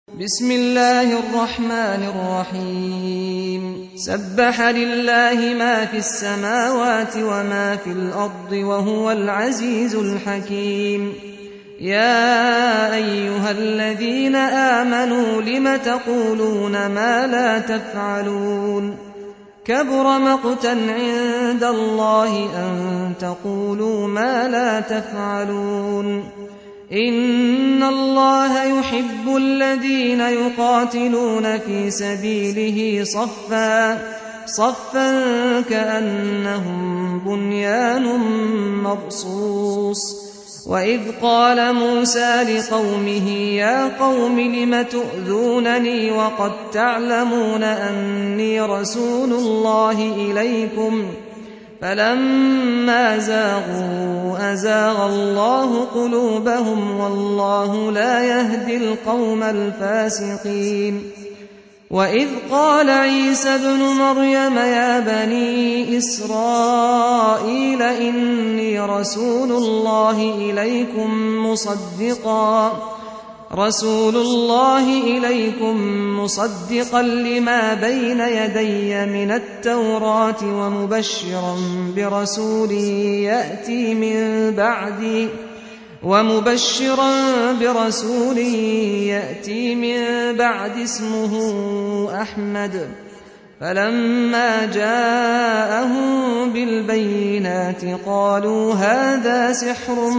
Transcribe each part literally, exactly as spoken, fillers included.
بسم الله الرحمن الرحيم سبح لله ما في السماوات وما في الأرض وهو العزيز الحكيم يا أيها الذين آمنوا لم تقولون ما لا تفعلون كبر مقتا عند الله أن تقولوا ما لا تفعلون إن الله يحب الذين يقاتلون في سبيله صفا صفا كأنهم بنيان مرصوص وإذ قال موسى لقومه يا قوم لم تؤذونني وقد تعلمون أني رسول الله إليكم فلما زاغوا أزاغ الله قلوبهم والله لا يهدي القوم الفاسقين وإذ قال عيسى ابن مريم يا بني إسرائيل إني رسول الله إليكم مصدقا رسول الله إليكم مصدقا لما بين يدي من التوراة ومبشرا برسول يأتي من بعدي ومبشرا برسول يأتي من بعد اسمه أحمد فلما جاءهم بالبينات قالوا هذا سحر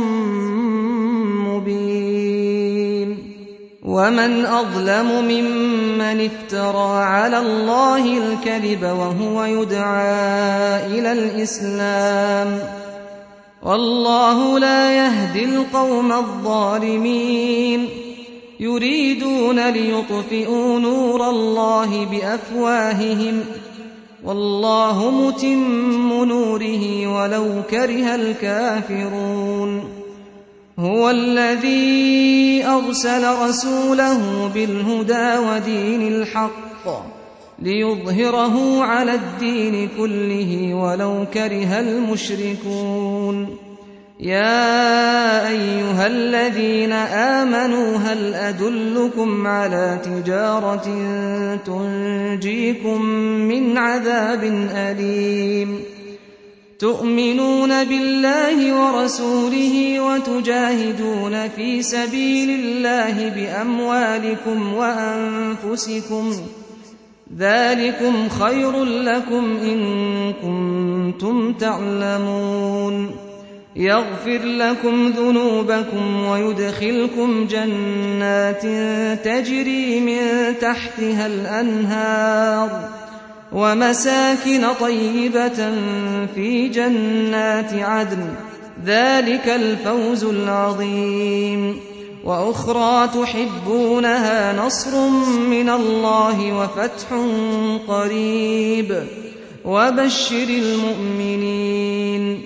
مبين ومن أظلم ممن افترى على الله الكذب وهو يدعى إلى الإسلام والله لا يهدي القوم الظالمين يريدون ليطفئوا نور الله بأفواههم والله متم نوره ولو كره الكافرون هو الذي أرسل رسوله بالهدى ودين الحق ليظهره على الدين كله ولو كره المشركون يا أيها الذين آمنوا هل أدلكم على تجارة تنجيكم من عذاب أليم تؤمنون بالله ورسوله وتجاهدون في سبيل الله بأموالكم وأنفسكم ذلكم خير لكم إن كنتم تعلمون يغفر لكم ذنوبكم ويدخلكم جنات تجري من تحتها الأنهار ومساكن طيبة في جنات عدن ذلك الفوز العظيم وأخرى تحبونها نصر من الله وفتح قريب وبشر المؤمنين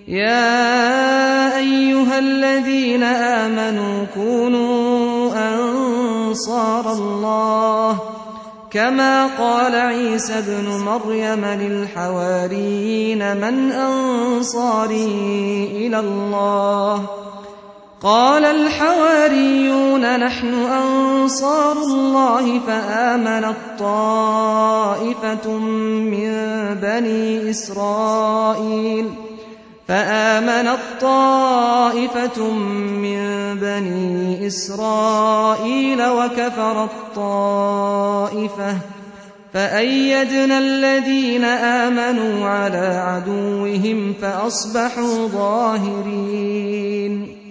يا أيها الذين آمنوا كونوا أنصار الله كما قال عيسى ابن مريم للحواريين من أنصاري إلى الله قال الحواريون نحن أنصار الله فآمنت طائفة من بني إسرائيل فآمنت طائفة من بني إسرائيل وكفرت طائفة فأيدنا الذين آمنوا على عدوهم فأصبحوا ظاهرين